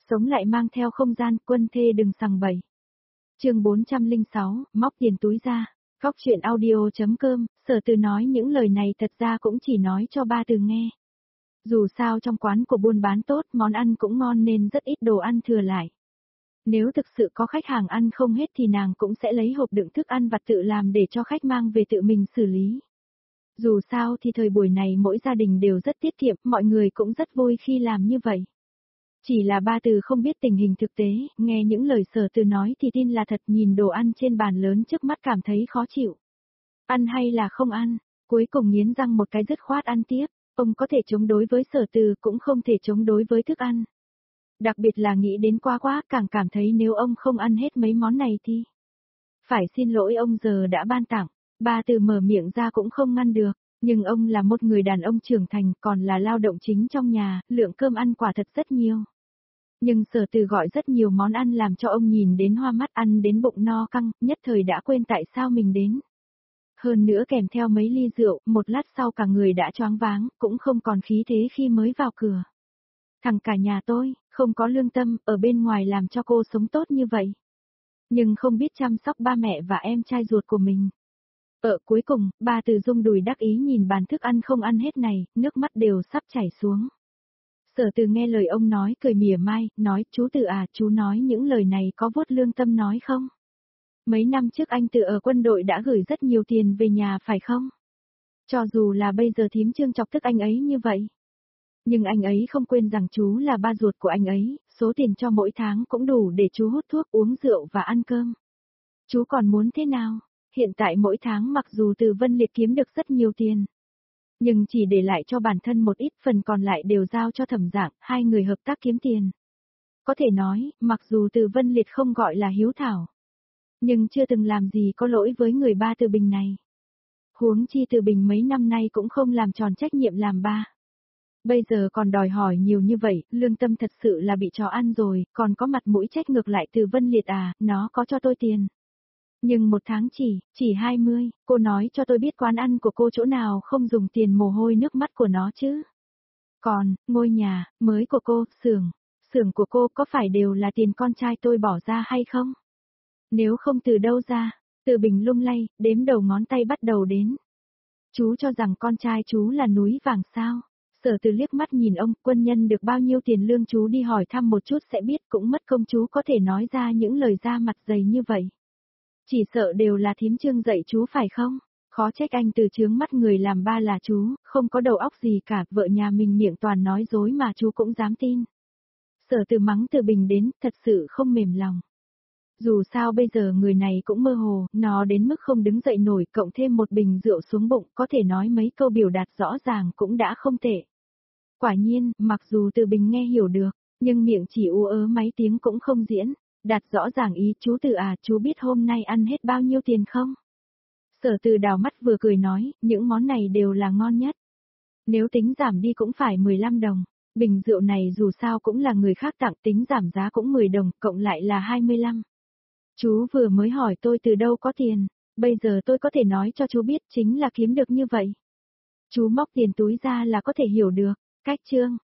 Sống lại mang theo không gian, quân thê đừng sằng bậy. Chương 406, móc tiền túi ra. Góc chuyện audio.com, Sở Từ nói những lời này thật ra cũng chỉ nói cho Ba Từ nghe. Dù sao trong quán của buôn bán tốt, món ăn cũng ngon nên rất ít đồ ăn thừa lại. Nếu thực sự có khách hàng ăn không hết thì nàng cũng sẽ lấy hộp đựng thức ăn vặt tự làm để cho khách mang về tự mình xử lý. Dù sao thì thời buổi này mỗi gia đình đều rất tiết kiệm, mọi người cũng rất vui khi làm như vậy. Chỉ là Ba Từ không biết tình hình thực tế, nghe những lời Sở Từ nói thì tin là thật, nhìn đồ ăn trên bàn lớn trước mắt cảm thấy khó chịu. Ăn hay là không ăn, cuối cùng nghiến răng một cái dứt khoát ăn tiếp, ông có thể chống đối với Sở Từ cũng không thể chống đối với thức ăn. Đặc biệt là nghĩ đến quá càng cảm thấy nếu ông không ăn hết mấy món này thì phải xin lỗi ông giờ đã ban tặng. Ba Từ mở miệng ra cũng không ngăn được, nhưng ông là một người đàn ông trưởng thành còn là lao động chính trong nhà, lượng cơm ăn quả thật rất nhiều. Nhưng Sở Từ gọi rất nhiều món ăn làm cho ông nhìn đến hoa mắt, ăn đến bụng no căng, nhất thời đã quên tại sao mình đến. Hơn nữa kèm theo mấy ly rượu, một lát sau cả người đã choáng váng, cũng không còn khí thế khi mới vào cửa. Thằng cả nhà tôi, không có lương tâm, ở bên ngoài làm cho cô sống tốt như vậy. Nhưng không biết chăm sóc ba mẹ và em trai ruột của mình. Cuối cùng, Ba Từ rung đùi đắc ý nhìn bàn thức ăn không ăn hết này, nước mắt đều sắp chảy xuống. Sở Từ nghe lời ông nói cười mỉa mai, nói, chú Từ à, chú nói những lời này có vuốt lương tâm nói không? Mấy năm trước anh Từ ở quân đội đã gửi rất nhiều tiền về nhà phải không? Cho dù là bây giờ thím Trương chọc tức anh ấy như vậy. Nhưng anh ấy không quên rằng chú là ba ruột của anh ấy, số tiền cho mỗi tháng cũng đủ để chú hút thuốc, uống rượu và ăn cơm. Chú còn muốn thế nào? Hiện tại mỗi tháng mặc dù Từ Vân Liệt kiếm được rất nhiều tiền, nhưng chỉ để lại cho bản thân một ít, phần còn lại đều giao cho Thẩm Dạng, hai người hợp tác kiếm tiền. Có thể nói, mặc dù Từ Vân Liệt không gọi là hiếu thảo, nhưng chưa từng làm gì có lỗi với người ba Từ Bình này. Huống chi Từ Bình mấy năm nay cũng không làm tròn trách nhiệm làm ba. Bây giờ còn đòi hỏi nhiều như vậy, lương tâm thật sự là bị chó ăn rồi, còn có mặt mũi trách ngược lại Từ Vân Liệt à, nó có cho tôi tiền. Nhưng một tháng chỉ 20, cô nói cho tôi biết quán ăn của cô chỗ nào không dùng tiền mồ hôi nước mắt của nó chứ. Còn, ngôi nhà, mới của cô, xưởng của cô có phải đều là tiền con trai tôi bỏ ra hay không? Nếu không từ đâu ra, Từ Bình lung lay, đếm đầu ngón tay bắt đầu đến. Chú cho rằng con trai chú là núi vàng sao? Sở Từ liếc mắt nhìn ông, quân nhân được bao nhiêu tiền lương chú đi hỏi thăm một chút sẽ biết, cũng mất công chú có thể nói ra những lời ra mặt dày như vậy. Chỉ sợ đều là thím Trương dạy chú phải không? Khó trách anh Từ chướng mắt người làm ba là chú, không có đầu óc gì cả, vợ nhà mình miệng toàn nói dối mà chú cũng dám tin. Sở Từ mắng Từ Bình đến, thật sự không mềm lòng. Dù sao bây giờ người này cũng mơ hồ, nó đến mức không đứng dậy nổi, cộng thêm một bình rượu xuống bụng, có thể nói mấy câu biểu đạt rõ ràng cũng đã không tệ. Quả nhiên, mặc dù Từ Bình nghe hiểu được, nhưng miệng chỉ ú ớ mấy tiếng cũng không diễn. Đạt rõ ràng ý, chú Từ à, chú biết hôm nay ăn hết bao nhiêu tiền không? Sở Từ đào mắt vừa cười nói, những món này đều là ngon nhất. Nếu tính giảm đi cũng phải 15 đồng, bình rượu này dù sao cũng là người khác tặng, tính giảm giá cũng 10 đồng, cộng lại là 25. Chú vừa mới hỏi tôi từ đâu có tiền, bây giờ tôi có thể nói cho chú biết chính là kiếm được như vậy. Chú móc tiền túi ra là có thể hiểu được, cách chương.